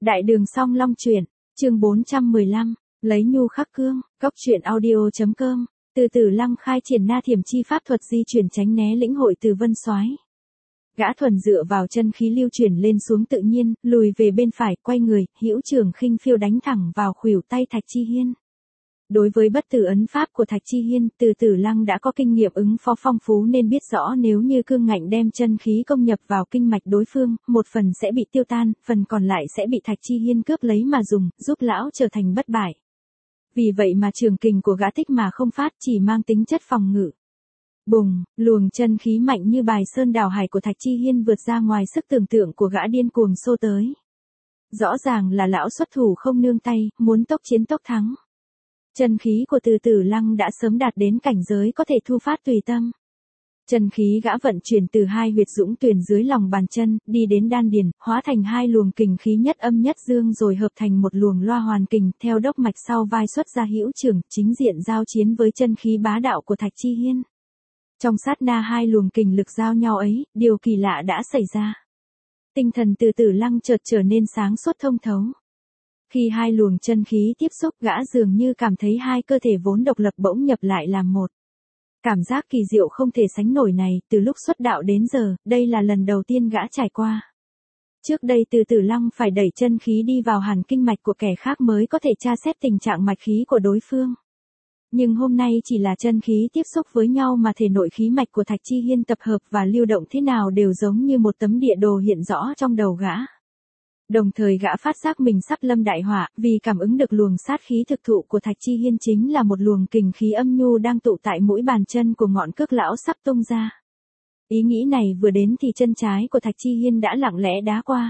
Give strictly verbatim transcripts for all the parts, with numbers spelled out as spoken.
Đại đường Song Long truyện, chương bốn trăm mười lăm, lấy nhu khắc cương, cốc truyện audio.com, từ Tử Lăng khai triển na thiểm chi pháp thuật di chuyển tránh né lĩnh hội từ vân soái. Gã thuần dựa vào chân khí lưu chuyển lên xuống tự nhiên, lùi về bên phải, quay người, hữu trường khinh phiêu đánh thẳng vào khuỷu tay Thạch Chi Hiên. Đối với bất tử ấn pháp của Thạch Chi Hiên, từ Tử Lăng đã có kinh nghiệm ứng phó phong phú nên biết rõ nếu như cương ngạnh đem chân khí công nhập vào kinh mạch đối phương, một phần sẽ bị tiêu tan, phần còn lại sẽ bị Thạch Chi Hiên cướp lấy mà dùng, giúp lão trở thành bất bại. Vì vậy mà trường kình của gã tích mà không phát, chỉ mang tính chất phòng ngự. Bùng, luồng chân khí mạnh như bài sơn đảo hải của Thạch Chi Hiên vượt ra ngoài sức tưởng tượng của gã điên cuồng xô tới. Rõ ràng là lão xuất thủ không nương tay, muốn tốc chiến tốc thắng. Chân khí của Từ Tử Lăng đã sớm đạt đến cảnh giới có thể thu phát tùy tâm. Chân khí gã vận chuyển từ hai huyệt dũng tuyển dưới lòng bàn chân, đi đến đan điền, hóa thành hai luồng kình khí nhất âm nhất dương rồi hợp thành một luồng loa hoàn kình, theo đốc mạch sau vai xuất ra hữu trường, chính diện giao chiến với chân khí bá đạo của Thạch Chi Hiên. Trong sát na hai luồng kình lực giao nhau ấy, điều kỳ lạ đã xảy ra. Tinh thần Từ Tử Lăng chợt trở nên sáng suốt thông thấu. Khi hai luồng chân khí tiếp xúc, gã dường như cảm thấy hai cơ thể vốn độc lập bỗng nhập lại làm một. Cảm giác kỳ diệu không thể sánh nổi này, từ lúc xuất đạo đến giờ, đây là lần đầu tiên gã trải qua. Trước đây Từ Tử Lăng phải đẩy chân khí đi vào hàn kinh mạch của kẻ khác mới có thể tra xét tình trạng mạch khí của đối phương. Nhưng hôm nay chỉ là chân khí tiếp xúc với nhau mà thể nội khí mạch của Thạch Chi Hiên tập hợp và lưu động thế nào đều giống như một tấm địa đồ hiện rõ trong đầu gã. Đồng thời gã phát giác mình sắp lâm đại họa, vì cảm ứng được luồng sát khí thực thụ của Thạch Chi Hiên chính là một luồng kình khí âm nhu đang tụ tại mũi bàn chân của ngọn cước lão sắp tung ra. Ý nghĩ này vừa đến thì chân trái của Thạch Chi Hiên đã lặng lẽ đá qua.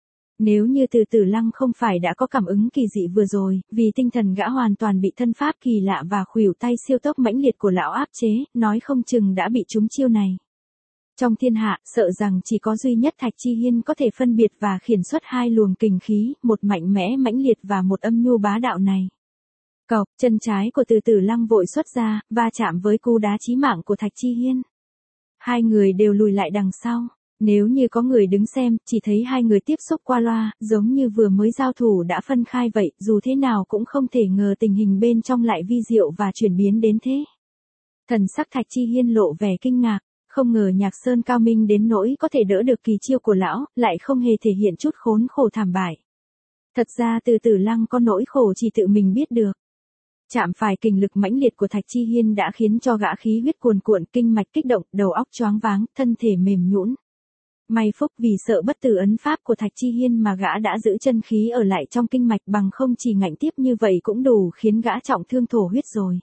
Nếu như Từ Tử Lăng không phải đã có cảm ứng kỳ dị vừa rồi, vì tinh thần gã hoàn toàn bị thân pháp kỳ lạ và khuỷu tay siêu tốc mãnh liệt của lão áp chế, nói không chừng đã bị trúng chiêu này. Trong thiên hạ, sợ rằng chỉ có duy nhất Thạch Chi Hiên có thể phân biệt và khiển xuất hai luồng kình khí, một mạnh mẽ mãnh liệt và một âm nhu bá đạo này. Cộc, chân trái của Từ Tử Lăng vội xuất ra, va chạm với cú đá chí mạng của Thạch Chi Hiên. Hai người đều lùi lại đằng sau. Nếu như có người đứng xem, chỉ thấy hai người tiếp xúc qua loa, giống như vừa mới giao thủ đã phân khai vậy, dù thế nào cũng không thể ngờ tình hình bên trong lại vi diệu và chuyển biến đến thế. Thần sắc Thạch Chi Hiên lộ vẻ kinh ngạc. Không ngờ Nhạc Sơn cao minh đến nỗi có thể đỡ được kỳ chiêu của lão, lại không hề thể hiện chút khốn khổ thảm bại. Thật ra Từ Tử Lăng có nỗi khổ chỉ tự mình biết được. Chạm phải kình lực mãnh liệt của Thạch Chi Hiên đã khiến cho gã khí huyết cuồn cuộn, kinh mạch kích động, đầu óc choáng váng, thân thể mềm nhũn. May phúc vì sợ bất tử ấn pháp của Thạch Chi Hiên mà gã đã giữ chân khí ở lại trong kinh mạch, bằng không chỉ ngạnh tiếp như vậy cũng đủ khiến gã trọng thương thổ huyết rồi.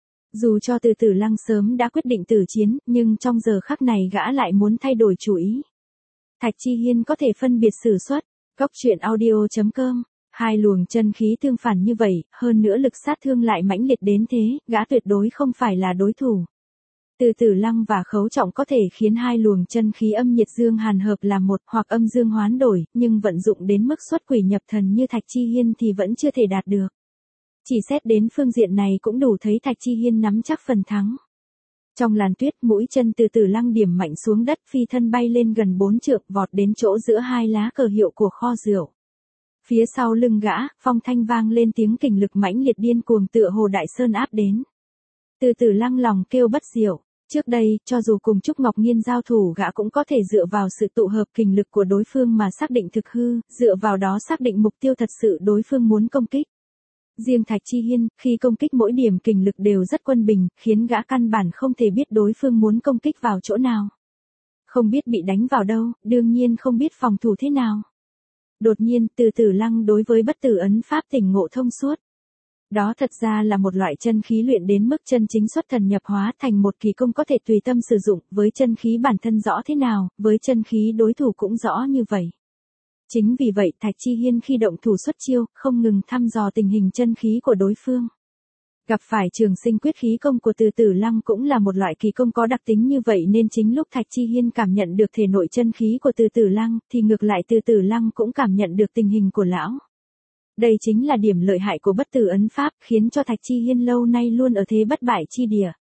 Dù cho Từ Tử Lăng sớm đã quyết định tử chiến, nhưng trong giờ khắc này gã lại muốn thay đổi chủ ý. Thạch Chi Hiên có thể phân biệt sử xuất, cốc truyện audio.com, hai luồng chân khí tương phản như vậy, hơn nữa lực sát thương lại mãnh liệt đến thế, gã tuyệt đối không phải là đối thủ. Từ Tử Lăng và Khấu Trọng có thể khiến hai luồng chân khí âm nhiệt dương hàn hợp làm một, hoặc âm dương hoán đổi, nhưng vận dụng đến mức xuất quỷ nhập thần như Thạch Chi Hiên thì vẫn chưa thể đạt được. Chỉ xét đến phương diện này cũng đủ thấy Thạch Chi Hiên nắm chắc phần thắng. Trong làn tuyết, mũi chân Từ Tử Lăng điểm mạnh xuống đất, phi thân bay lên gần bốn trượng, vọt đến chỗ giữa hai lá cờ hiệu của kho rượu. Phía sau lưng gã, phong thanh vang lên tiếng kình lực mãnh liệt điên cuồng tựa hồ đại sơn áp đến. Từ Tử Lăng lòng kêu bất diệu. Trước đây, cho dù cùng Trúc Ngọc Nhiên giao thủ gã cũng có thể dựa vào sự tụ hợp kình lực của đối phương mà xác định thực hư, dựa vào đó xác định mục tiêu thật sự đối phương muốn công kích. Riêng Thạch Chi Hiên, khi công kích mỗi điểm kình lực đều rất quân bình, khiến gã căn bản không thể biết đối phương muốn công kích vào chỗ nào. Không biết bị đánh vào đâu, đương nhiên không biết phòng thủ thế nào. Đột nhiên, Từ Tử Lăng đối với bất tử ấn pháp tỉnh ngộ thông suốt. Đó thật ra là một loại chân khí luyện đến mức chân chính xuất thần nhập hóa thành một kỳ công có thể tùy tâm sử dụng, với chân khí bản thân rõ thế nào, với chân khí đối thủ cũng rõ như vậy. Chính vì vậy Thạch Chi Hiên khi động thủ xuất chiêu, không ngừng thăm dò tình hình chân khí của đối phương. Gặp phải trường sinh quyết khí công của Từ Tử Lăng cũng là một loại kỳ công có đặc tính như vậy nên chính lúc Thạch Chi Hiên cảm nhận được thể nội chân khí của Từ Tử Lăng, thì ngược lại Từ Tử Lăng cũng cảm nhận được tình hình của lão. Đây chính là điểm lợi hại của bất tử ấn pháp, khiến cho Thạch Chi Hiên lâu nay luôn ở thế bất bại chi địa.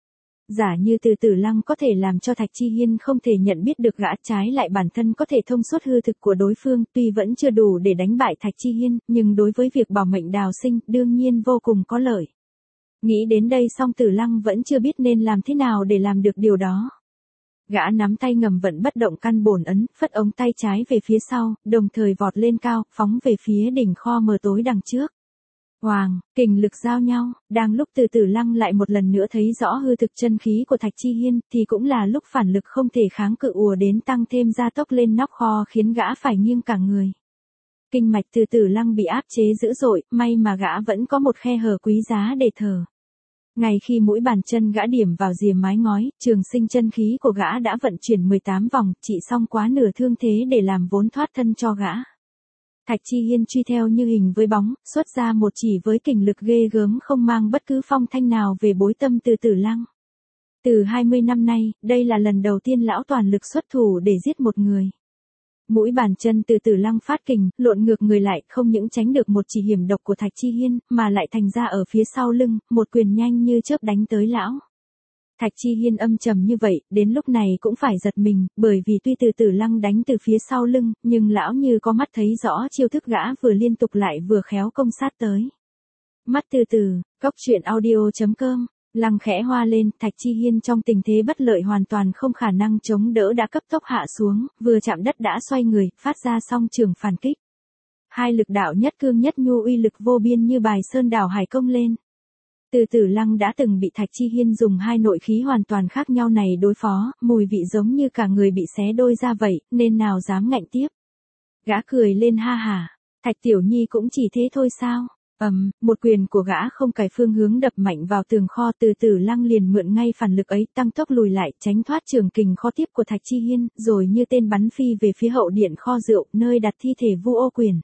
Giả như Từ Tử Lăng có thể làm cho Thạch Chi Hiên không thể nhận biết được gã, trái lại bản thân có thể thông suốt hư thực của đối phương, tuy vẫn chưa đủ để đánh bại Thạch Chi Hiên, nhưng đối với việc bảo mệnh đào sinh, đương nhiên vô cùng có lợi. Nghĩ đến đây song Tử Lăng vẫn chưa biết nên làm thế nào để làm được điều đó. Gã nắm tay ngầm vận bất động căn bổn ấn, phất ống tay trái về phía sau, đồng thời vọt lên cao, phóng về phía đỉnh kho mờ tối đằng trước. Hoàng, kình lực giao nhau, đang lúc Từ Tử Lăng lại một lần nữa thấy rõ hư thực chân khí của Thạch Chi Hiên, thì cũng là lúc phản lực không thể kháng cự ùa đến tăng thêm gia tốc lên nóc kho khiến gã phải nghiêng cả người. Kinh mạch Từ Tử Lăng bị áp chế dữ dội, may mà gã vẫn có một khe hở quý giá để thở. Ngay khi mũi bàn chân gã điểm vào rìa mái ngói, trường sinh chân khí của gã đã vận chuyển mười tám vòng, trị xong quá nửa thương thế để làm vốn thoát thân cho gã. Thạch Chi Hiên truy theo như hình với bóng, xuất ra một chỉ với kình lực ghê gớm không mang bất cứ phong thanh nào về bối tâm Từ Tử Lăng. Từ hai mươi năm nay, đây là lần đầu tiên lão toàn lực xuất thủ để giết một người. Mũi bàn chân Từ Tử Lăng phát kình, lộn ngược người lại, không những tránh được một chỉ hiểm độc của Thạch Chi Hiên, mà lại thành ra ở phía sau lưng, một quyền nhanh như chớp đánh tới lão. Thạch Chi Hiên âm trầm như vậy, đến lúc này cũng phải giật mình, bởi vì tuy Từ Tử Lăng đánh từ phía sau lưng, nhưng lão như có mắt thấy rõ chiêu thức gã vừa liên tục lại vừa khéo công sát tới. Mắt từ từ, cốc truyện audio chấm com. Lăng khẽ hoa lên, Thạch Chi Hiên trong tình thế bất lợi hoàn toàn không khả năng chống đỡ đã cấp tốc hạ xuống, vừa chạm đất đã xoay người, phát ra song trường phản kích. Hai lực đạo nhất cương nhất nhu uy lực vô biên như bài sơn đảo hải công lên. Từ Tử Lăng đã từng bị Thạch Chi Hiên dùng hai nội khí hoàn toàn khác nhau này đối phó, mùi vị giống như cả người bị xé đôi ra vậy, nên nào dám ngạnh tiếp. Gã cười lên ha hả, Thạch Tiểu Nhi cũng chỉ thế thôi sao? Ầm, um, một quyền của gã không cải phương hướng đập mạnh vào tường kho, Từ Tử Lăng liền mượn ngay phản lực ấy, tăng tốc lùi lại, tránh thoát trường kình kho tiếp của Thạch Chi Hiên, rồi như tên bắn phi về phía hậu điện kho rượu, nơi đặt thi thể Vu Ô Quyền.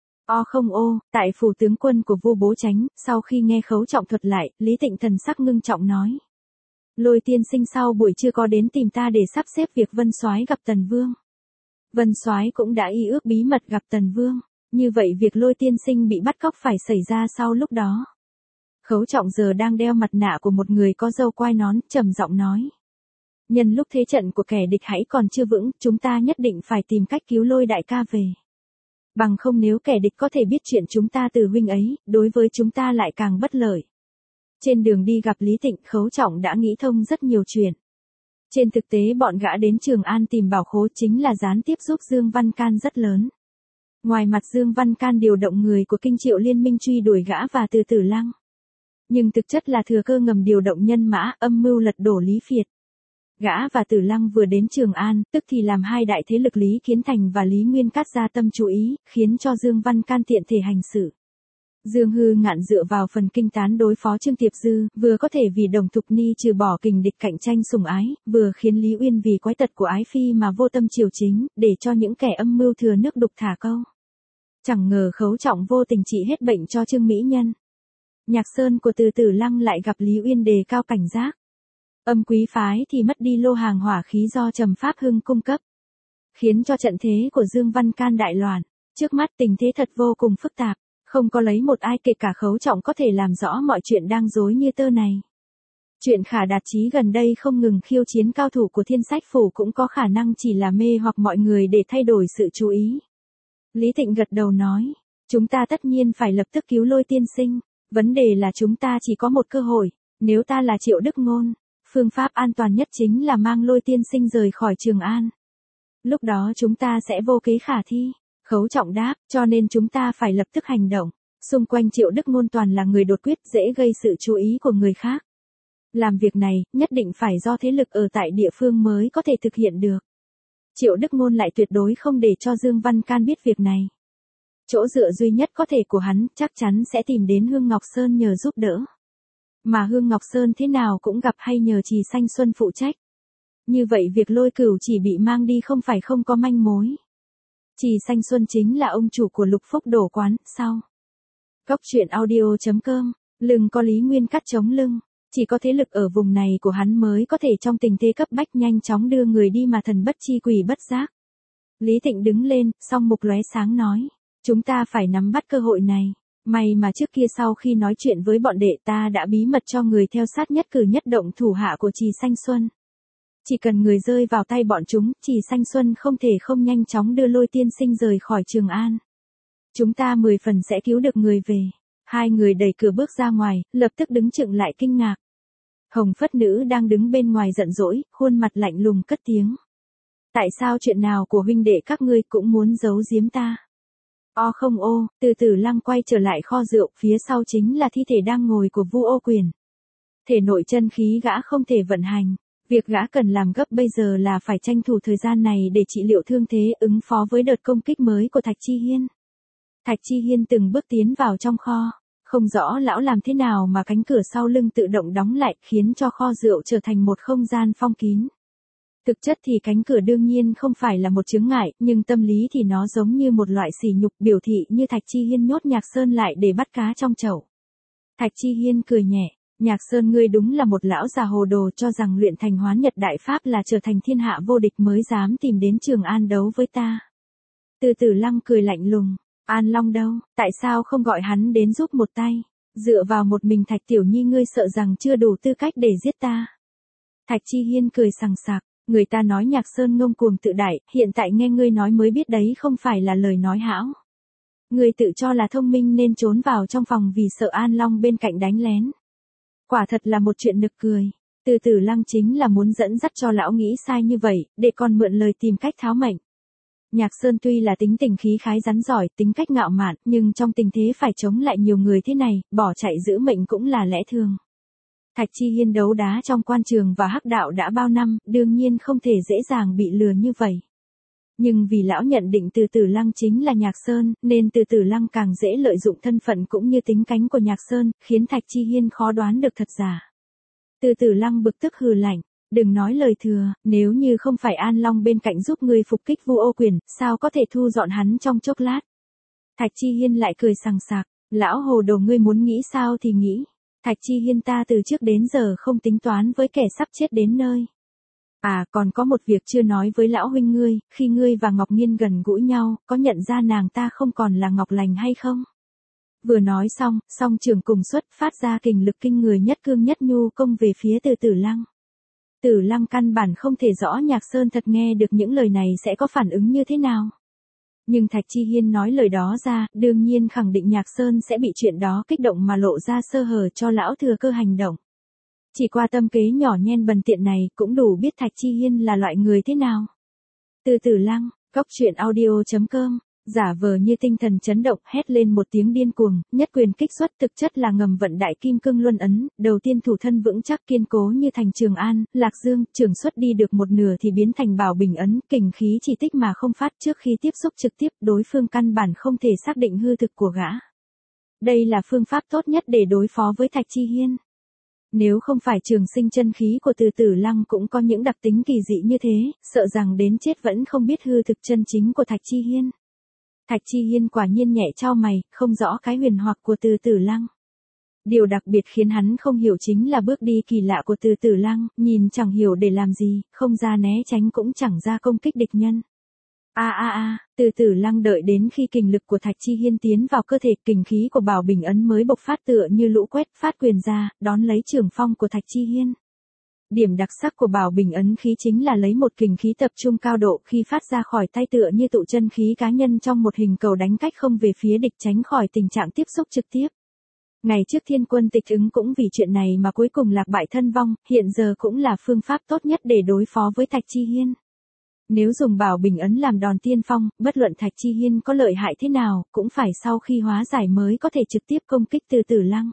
O không ô, tại phủ tướng quân của Vu Bố Chánh, sau khi nghe Khấu Trọng thuật lại, Lý Tịnh thần sắc ngưng trọng nói: Lôi tiên sinh sau buổi trưa có đến tìm ta để sắp xếp việc Vân Soái gặp Tần Vương. Vân Soái cũng đã y ước bí mật gặp Tần Vương. Như vậy việc Lôi tiên sinh bị bắt cóc phải xảy ra sau lúc đó. Khấu Trọng giờ đang đeo mặt nạ của một người có râu quai nón, trầm giọng nói: Nhân lúc thế trận của kẻ địch hãy còn chưa vững, chúng ta nhất định phải tìm cách cứu Lôi đại ca về. Bằng không nếu kẻ địch có thể biết chuyện chúng ta từ huynh ấy, đối với chúng ta lại càng bất lợi. Trên đường đi gặp Lý Tịnh, Khấu Trọng đã nghĩ thông rất nhiều chuyện. Trên thực tế bọn gã đến Trường An tìm bảo khố chính là gián tiếp giúp Dương Văn Can rất lớn. Ngoài mặt Dương Văn Can điều động người của Kinh Triệu Liên minh truy đuổi gã và Từ Tử Lăng. Nhưng thực chất là thừa cơ ngầm điều động nhân mã, âm mưu lật đổ Lý Phiệt. Gã và Tử Lăng vừa đến Trường An, tức thì làm hai đại thế lực Lý Kiến Thành và Lý Nguyên Cát gia tâm chú ý, khiến cho Dương Văn Can tiện thể hành sự. Dương Hư Ngạn dựa vào phần kinh tán đối phó Trương Tiệp Dư, vừa có thể vì Đồng Thục Ni trừ bỏ kình địch cạnh tranh sủng ái, vừa khiến Lý Uyên vì quái tật của ái phi mà vô tâm triều chính, để cho những kẻ âm mưu thừa nước đục thả câu. Chẳng ngờ Khấu Trọng vô tình trị hết bệnh cho Trương Mỹ Nhân. Nhạc Sơn của Từ Tử Lăng lại gặp Lý Uyên đề cao cảnh giác. Âm quý phái thì mất đi lô hàng hỏa khí do Trầm Pháp Hưng cung cấp, khiến cho trận thế của Dương Văn Can đại loạn. Trước mắt tình thế thật vô cùng phức tạp, không có lấy một ai kể cả Khấu Trọng có thể làm rõ mọi chuyện đang rối như tơ này. Chuyện Khả Đạt Chí gần đây không ngừng khiêu chiến cao thủ của Thiên Sách Phủ cũng có khả năng chỉ là mê hoặc mọi người để thay đổi sự chú ý. Lý Tịnh gật đầu nói, chúng ta tất nhiên phải lập tức cứu Lôi tiên sinh, vấn đề là chúng ta chỉ có một cơ hội, nếu ta là Triệu Đức Ngôn, phương pháp an toàn nhất chính là mang Lôi tiên sinh rời khỏi Trường An. Lúc đó chúng ta sẽ vô kế khả thi. Khấu Trọng đáp, cho nên chúng ta phải lập tức hành động. Xung quanh Triệu Đức Ngôn toàn là người đột quyết, dễ gây sự chú ý của người khác. Làm việc này, nhất định phải do thế lực ở tại địa phương mới có thể thực hiện được. Triệu Đức Ngôn lại tuyệt đối không để cho Dương Văn Can biết việc này. Chỗ dựa duy nhất có thể của hắn chắc chắn sẽ tìm đến Hương Ngọc Sơn nhờ giúp đỡ. Mà Hương Ngọc Sơn thế nào cũng gặp hay nhờ Trì Sanh Xuân phụ trách. Như vậy việc Lôi Cửu chỉ bị mang đi không phải không có manh mối. Trì Sanh Xuân chính là ông chủ của Lục Phúc Đổ Quán, sau. Cốc truyện audio chấm com, lưng có Lý Nguyên Cát chống lưng, chỉ có thế lực ở vùng này của hắn mới có thể trong tình thế cấp bách nhanh chóng đưa người đi mà thần bất chi quỷ bất giác. Lý Thịnh đứng lên, song mục lóe sáng nói, chúng ta phải nắm bắt cơ hội này. May mà trước kia sau khi nói chuyện với bọn đệ ta đã bí mật cho người theo sát nhất cử nhất động thủ hạ của Trì Sanh Xuân. Chỉ cần người rơi vào tay bọn chúng, Trì Sanh Xuân không thể không nhanh chóng đưa Lôi tiên sinh rời khỏi Trường An. Chúng ta mười phần sẽ cứu được người về. Hai người đẩy cửa bước ra ngoài, lập tức đứng chựng lại kinh ngạc. Hồng Phất Nữ đang đứng bên ngoài giận dỗi, khuôn mặt lạnh lùng cất tiếng. Tại sao chuyện nào của huynh đệ các ngươi cũng muốn giấu giếm ta? O không ô, từ từ Lăng quay trở lại kho rượu, phía sau chính là thi thể đang ngồi của Vu Ô Quyền. Thể nội chân khí gã không thể vận hành. Việc gã cần làm gấp bây giờ là phải tranh thủ thời gian này để trị liệu thương thế ứng phó với đợt công kích mới của Thạch Chi Hiên. Thạch Chi Hiên từng bước tiến vào trong kho. Không rõ lão làm thế nào mà cánh cửa sau lưng tự động đóng lại khiến cho kho rượu trở thành một không gian phong kín. Thực chất thì cánh cửa đương nhiên không phải là một chướng ngại, nhưng tâm lý thì nó giống như một loại sỉ nhục biểu thị như Thạch Chi Hiên nhốt Nhạc Sơn lại để bắt cá trong chậu. Thạch Chi Hiên cười nhẹ, Nhạc Sơn ngươi đúng là một lão già hồ đồ cho rằng luyện thành Hoán Nhật Đại Pháp là trở thành thiên hạ vô địch mới dám tìm đến Trường An đấu với ta. Từ Từ Lăng cười lạnh lùng, An Long đâu, tại sao không gọi hắn đến giúp một tay, dựa vào một mình Thạch Tiểu Nhi ngươi sợ rằng chưa đủ tư cách để giết ta. Thạch Chi Hiên cười sằng sặc, người ta nói Nhạc Sơn ngông cuồng tự đại, hiện tại nghe ngươi nói mới biết đấy không phải là lời nói hão. Ngươi tự cho là thông minh nên trốn vào trong phòng vì sợ An Long bên cạnh đánh lén. Quả thật là một chuyện nực cười. Từ Từ Lăng chính là muốn dẫn dắt cho lão nghĩ sai như vậy, để còn mượn lời tìm cách tháo mệnh. Nhạc Sơn tuy là tính tình khí khái rắn giỏi, tính cách ngạo mạn, nhưng trong tình thế phải chống lại nhiều người thế này, bỏ chạy giữ mệnh cũng là lẽ thường. Thạch Chi Hiên đấu đá trong quan trường và hắc đạo đã bao năm, đương nhiên không thể dễ dàng bị lừa như vậy. Nhưng vì lão nhận định Từ Từ Lăng chính là Nhạc Sơn, nên Từ Từ Lăng càng dễ lợi dụng thân phận cũng như tính cánh của Nhạc Sơn, khiến Thạch Chi Hiên khó đoán được thật giả. Từ Từ Lăng bực tức hừ lạnh, đừng nói lời thừa, nếu như không phải An Long bên cạnh giúp ngươi phục kích Vu Ô Quyền, sao có thể thu dọn hắn trong chốc lát. Thạch Chi Hiên lại cười sằng sặc, lão hồ đồ ngươi muốn nghĩ sao thì nghĩ. Thạch Chi Hiên ta từ trước đến giờ không tính toán với kẻ sắp chết đến nơi. À còn có một việc chưa nói với lão huynh ngươi, khi ngươi và Ngọc Nghiên gần gũi nhau, có nhận ra nàng ta không còn là Ngọc Lành hay không? Vừa nói xong, song trường cùng xuất phát ra kình lực kinh người nhất cương nhất nhu công về phía Từ Từ Lăng. Tử Lăng căn bản không thể rõ Nhạc Sơn thật nghe được những lời này sẽ có phản ứng như thế nào. Nhưng Thạch Chi Hiên nói lời đó ra, đương nhiên khẳng định Nhạc Sơn sẽ bị chuyện đó kích động mà lộ ra sơ hở cho lão thừa cơ hành động. Chỉ qua tâm kế nhỏ nhen bần tiện này cũng đủ biết Thạch Chi Hiên là loại người thế nào. Từ Từ Lăng, góc truyện audio chấm com, giả vờ như tinh thần chấn động hét lên một tiếng điên cuồng, nhất quyền kích xuất thực chất là ngầm vận đại kim cương luân ấn, đầu tiên thủ thân vững chắc kiên cố như thành Trường An, Lạc Dương, trường xuất đi được một nửa thì biến thành Bảo Bình ấn, kình khí chỉ tích mà không phát trước khi tiếp xúc trực tiếp, đối phương căn bản không thể xác định hư thực của gã. Đây là phương pháp tốt nhất để đối phó với Thạch Chi Hiên. Nếu không phải trường sinh chân khí của Từ Từ Lăng cũng có những đặc tính kỳ dị như thế, sợ rằng đến chết vẫn không biết hư thực chân chính của Thạch Chi Hiên. Thạch Chi Hiên quả nhiên nhẹ chau mày, không rõ cái huyền hoặc của Từ Từ Lăng. Điều đặc biệt khiến hắn không hiểu chính là bước đi kỳ lạ của Từ Từ Lăng, nhìn chẳng hiểu để làm gì, không ra né tránh cũng chẳng ra công kích địch nhân. A a a, Từ Từ Lăng đợi đến khi kình lực của Thạch Chi Hiên tiến vào cơ thể, kình khí của Bảo Bình ấn mới bộc phát tựa như lũ quét, phát quyền ra, đón lấy trường phong của Thạch Chi Hiên. Điểm đặc sắc của Bảo Bình ấn khí chính là lấy một kình khí tập trung cao độ khi phát ra khỏi tay tựa như tụ chân khí cá nhân trong một hình cầu đánh cách không về phía địch, tránh khỏi tình trạng tiếp xúc trực tiếp. Ngày trước Thiên Quân Tịch ứng cũng vì chuyện này mà cuối cùng lạc bại thân vong, hiện giờ cũng là phương pháp tốt nhất để đối phó với Thạch Chi Hiên. Nếu dùng Bảo Bình ấn làm đòn tiên phong, bất luận Thạch Chi Hiên có lợi hại thế nào, cũng phải sau khi hóa giải mới có thể trực tiếp công kích Từ Từ Lăng.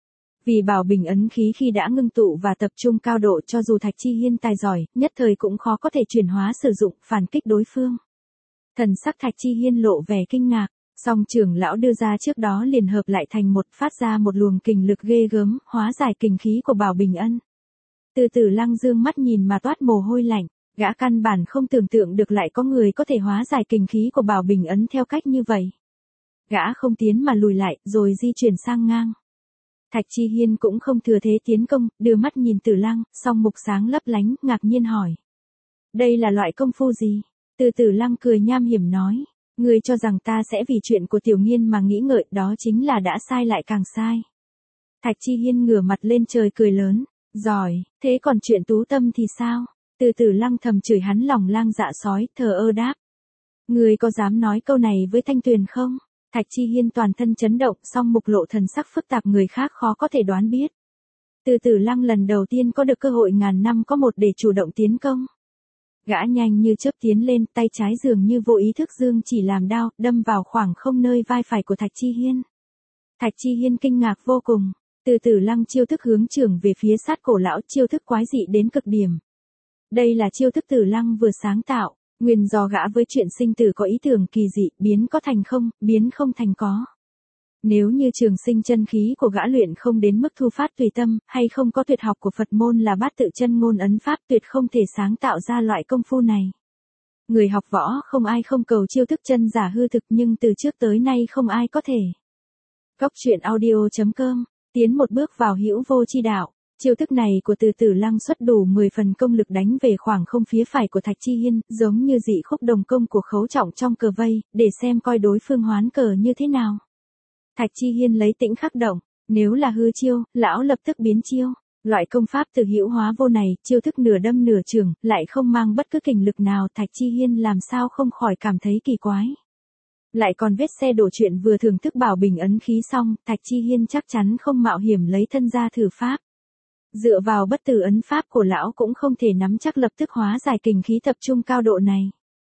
Vì Bảo Bình ấn khí khi đã ngưng tụ và tập trung cao độ, cho dù Thạch Chi Hiên tài giỏi, nhất thời cũng khó có thể chuyển hóa sử dụng, phản kích đối phương. Thần sắc Thạch Chi Hiên lộ vẻ kinh ngạc, song trưởng lão đưa ra trước đó liền hợp lại thành một, phát ra một luồng kình lực ghê gớm, hóa giải kình khí của Bảo Bình ấn. Từ Từ Lăng dương mắt nhìn mà toát mồ hôi lạnh, gã căn bản không tưởng tượng được lại có người có thể hóa giải kình khí của Bảo Bình ấn theo cách như vậy. Gã không tiến mà lùi lại, rồi di chuyển sang ngang. Thạch Chi Hiên cũng không thừa thế tiến công, đưa mắt nhìn Từ Lăng, song mục sáng lấp lánh, ngạc nhiên hỏi. Đây là loại công phu gì? Từ Từ Lăng cười nham hiểm nói. Ngươi cho rằng ta sẽ vì chuyện của Tiểu Nghiên mà nghĩ ngợi, đó chính là đã sai lại càng sai. Thạch Chi Hiên ngửa mặt lên trời cười lớn, giỏi, thế còn chuyện Tú Tâm thì sao? Từ Tử Lăng thầm chửi hắn lòng lang dạ sói, thờ ơ đáp. Ngươi có dám nói câu này với Thanh Tuyền không? Thạch Chi Hiên toàn thân chấn động, song mục lộ thần sắc phức tạp người khác khó có thể đoán biết. Từ Tử Lăng lần đầu tiên có được cơ hội ngàn năm có một để chủ động tiến công. Gã nhanh như chớp tiến lên, tay trái dường như vô ý thức dương chỉ làm đao, đâm vào khoảng không nơi vai phải của Thạch Chi Hiên. Thạch Chi Hiên kinh ngạc vô cùng, Từ Tử Lăng chiêu thức hướng trưởng về phía sát cổ lão, chiêu thức quái dị đến cực điểm. Đây là chiêu thức Tử Lăng vừa sáng tạo, nguyên do gã với chuyện sinh tử có ý tưởng kỳ dị, biến có thành không, biến không thành có. Nếu như trường sinh chân khí của gã luyện không đến mức thu phát tùy tâm, hay không có tuyệt học của Phật môn là bát tự chân ngôn ấn pháp, tuyệt không thể sáng tạo ra loại công phu này. Người học võ không ai không cầu chiêu thức chân giả hư thực, nhưng từ trước tới nay không ai có thể. Góc truyện audio chấm com, tiến một bước vào hữu vô chi đạo. Chiêu thức này của Từ Tử Lăng xuất đủ mười phần công lực đánh về khoảng không phía phải của Thạch Chi Hiên, giống như dị khúc đồng công của Khấu Trọng trong cờ vây, để xem coi đối phương hoán cờ như thế nào. Thạch Chi Hiên lấy tĩnh khắc động, nếu là hư chiêu, lão lập tức biến chiêu. Loại công pháp từ hữu hóa vô này, chiêu thức nửa đâm nửa chưởng, lại không mang bất cứ kình lực nào, Thạch Chi Hiên làm sao không khỏi cảm thấy kỳ quái. Lại còn vết xe đổ chuyện vừa thưởng thức bảo bình ấn khí xong, Thạch Chi Hiên chắc chắn không mạo hiểm lấy thân ra thử pháp. Dựa vào bất tử ấn pháp của lão cũng không thể nắm chắc lập tức hóa giải kình khí tập trung cao độ này.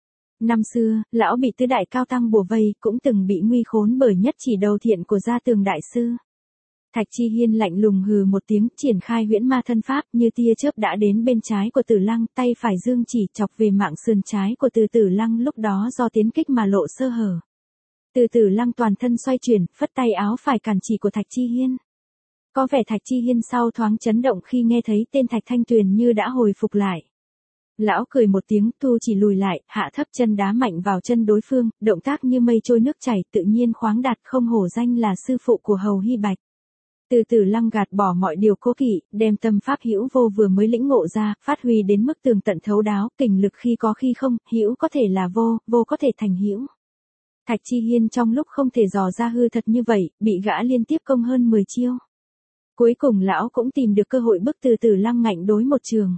Năm xưa, lão bị tứ đại cao tăng bùa vây, cũng từng bị nguy khốn bởi nhất chỉ đầu thiện của Gia Tường đại sư. Thạch Chi Hiên lạnh lùng hừ một tiếng, triển khai huyễn ma thân pháp, như tia chớp đã đến bên trái của Tử Lăng, tay phải dương chỉ chọc về mạng sườn trái của Từ Tử Lăng, lúc đó do tiến kích mà lộ sơ hở. Từ Tử Lăng toàn thân xoay chuyển, phất tay áo phải cản chỉ của Thạch Chi Hiên. Có vẻ Thạch Chi Hiên sau thoáng chấn động khi nghe thấy tên Thạch Thanh Tuyền như đã hồi phục lại. Lão cười một tiếng, tu chỉ lùi lại, hạ thấp chân đá mạnh vào chân đối phương, động tác như mây trôi nước chảy, tự nhiên khoáng đạt, không hổ danh là sư phụ của Hầu Hy Bạch. Từ Tử Lăng gạt bỏ mọi điều cố kỵ, đem tâm pháp hữu vô vừa mới lĩnh ngộ ra, phát huy đến mức tường tận thấu đáo, kình lực khi có khi không, hữu có thể là vô, vô có thể thành hữu. Thạch Chi Hiên trong lúc không thể dò ra hư thật như vậy, bị gã liên tiếp công hơn mười chiêu. Cuối cùng lão cũng tìm được cơ hội bức Từ Tử Lăng ngạnh đối một trường.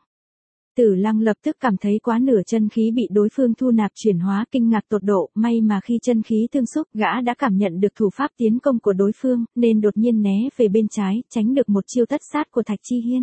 Tử Lăng lập tức cảm thấy quá nửa chân khí bị đối phương thu nạp chuyển hóa, kinh ngạc tột độ, may mà khi chân khí tương xúc, gã đã cảm nhận được thủ pháp tiến công của đối phương, nên đột nhiên né về bên trái, tránh được một chiêu tất sát của Thạch Chi Hiên.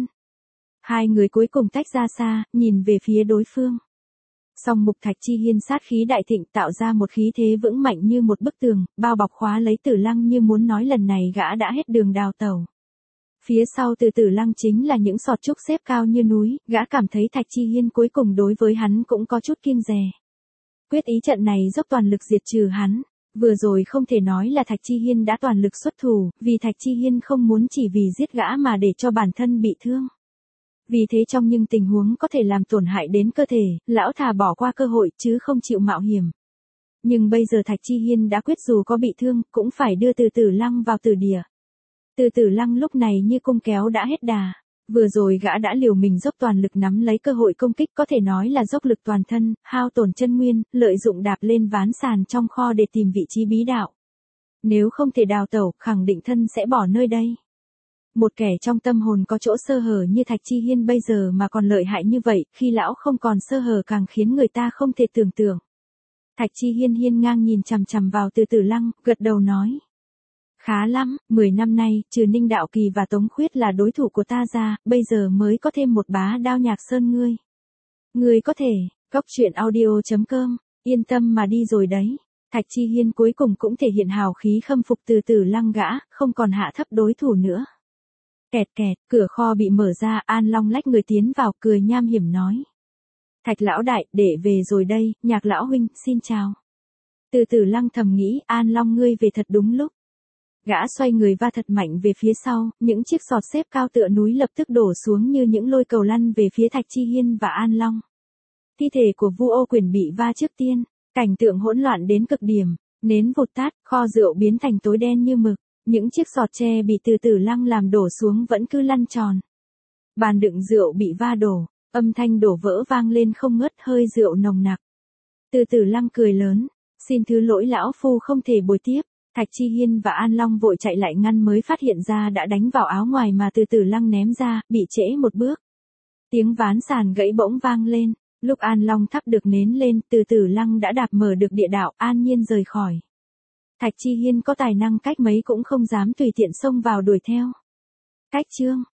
Hai người cuối cùng tách ra xa, nhìn về phía đối phương. Song mục Thạch Chi Hiên sát khí đại thịnh, tạo ra một khí thế vững mạnh như một bức tường, bao bọc khóa lấy Tử Lăng, như muốn nói lần này gã đã hết đường đào tẩu. Phía sau Từ Tử Lăng chính là những sọt trúc xếp cao như núi, gã cảm thấy Thạch Chi Hiên cuối cùng đối với hắn cũng có chút kiêng dè. Quyết ý trận này dốc toàn lực diệt trừ hắn. Vừa rồi không thể nói là Thạch Chi Hiên đã toàn lực xuất thủ, vì Thạch Chi Hiên không muốn chỉ vì giết gã mà để cho bản thân bị thương. Vì thế trong những tình huống có thể làm tổn hại đến cơ thể, lão thà bỏ qua cơ hội chứ không chịu mạo hiểm. Nhưng bây giờ Thạch Chi Hiên đã quyết dù có bị thương, cũng phải đưa Từ Tử Lăng vào tử địa. Từ Tử Lăng lúc này như cung kéo đã hết đà. Vừa rồi gã đã liều mình dốc toàn lực nắm lấy cơ hội công kích, có thể nói là dốc lực toàn thân, hao tổn chân nguyên, lợi dụng đạp lên ván sàn trong kho để tìm vị trí bí đạo. Nếu không thể đào tẩu, khẳng định thân sẽ bỏ nơi đây. Một kẻ trong tâm hồn có chỗ sơ hở như Thạch Chi Hiên bây giờ mà còn lợi hại như vậy, khi lão không còn sơ hở càng khiến người ta không thể tưởng tượng. Thạch Chi Hiên hiên ngang nhìn chằm chằm vào Từ Tử Lăng, gật đầu nói. Khá lắm, mười năm nay, trừ Ninh Đạo Kỳ và Tống Khuyết là đối thủ của ta ra, bây giờ mới có thêm một bá đao Nhạc Sơn ngươi. Ngươi có thể, góc truyện audio chấm com, yên tâm mà đi rồi đấy. Thạch Chi Hiên cuối cùng cũng thể hiện hào khí khâm phục Từ Tử Lăng gã, không còn hạ thấp đối thủ nữa. Kẹt kẹt, cửa kho bị mở ra, An Long lách người tiến vào, cười nham hiểm nói. Thạch lão đại, để về rồi đây, Nhạc lão huynh, xin chào. Từ Tử Lăng thầm nghĩ, An Long ngươi về thật đúng lúc. Gã xoay người va thật mạnh về phía sau, những chiếc sọt xếp cao tựa núi lập tức đổ xuống như những lôi cầu lăn về phía Thạch Chi Hiên và An Long. Thi thể của Vu Ô Quyền bị va trước tiên, cảnh tượng hỗn loạn đến cực điểm, nến vụt tắt, kho rượu biến thành tối đen như mực, những chiếc sọt tre bị Từ Tử Lăng làm đổ xuống vẫn cứ lăn tròn. Bàn đựng rượu bị va đổ, âm thanh đổ vỡ vang lên không ngớt, hơi rượu nồng nặc. Từ Tử Lăng cười lớn, Xin thứ lỗi lão phu không thể bồi tiếp. Thạch Chi Hiên và An Long vội chạy lại ngăn mới phát hiện ra đã đánh vào áo ngoài mà Từ Từ Lăng ném ra, bị trễ một bước. Tiếng ván sàn gãy bỗng vang lên, lúc An Long thắp được nến lên, Từ Từ Lăng đã đạp mở được địa đạo, an nhiên rời khỏi. Thạch Chi Hiên có tài năng cách mấy cũng không dám tùy tiện xông vào đuổi theo. Cách chương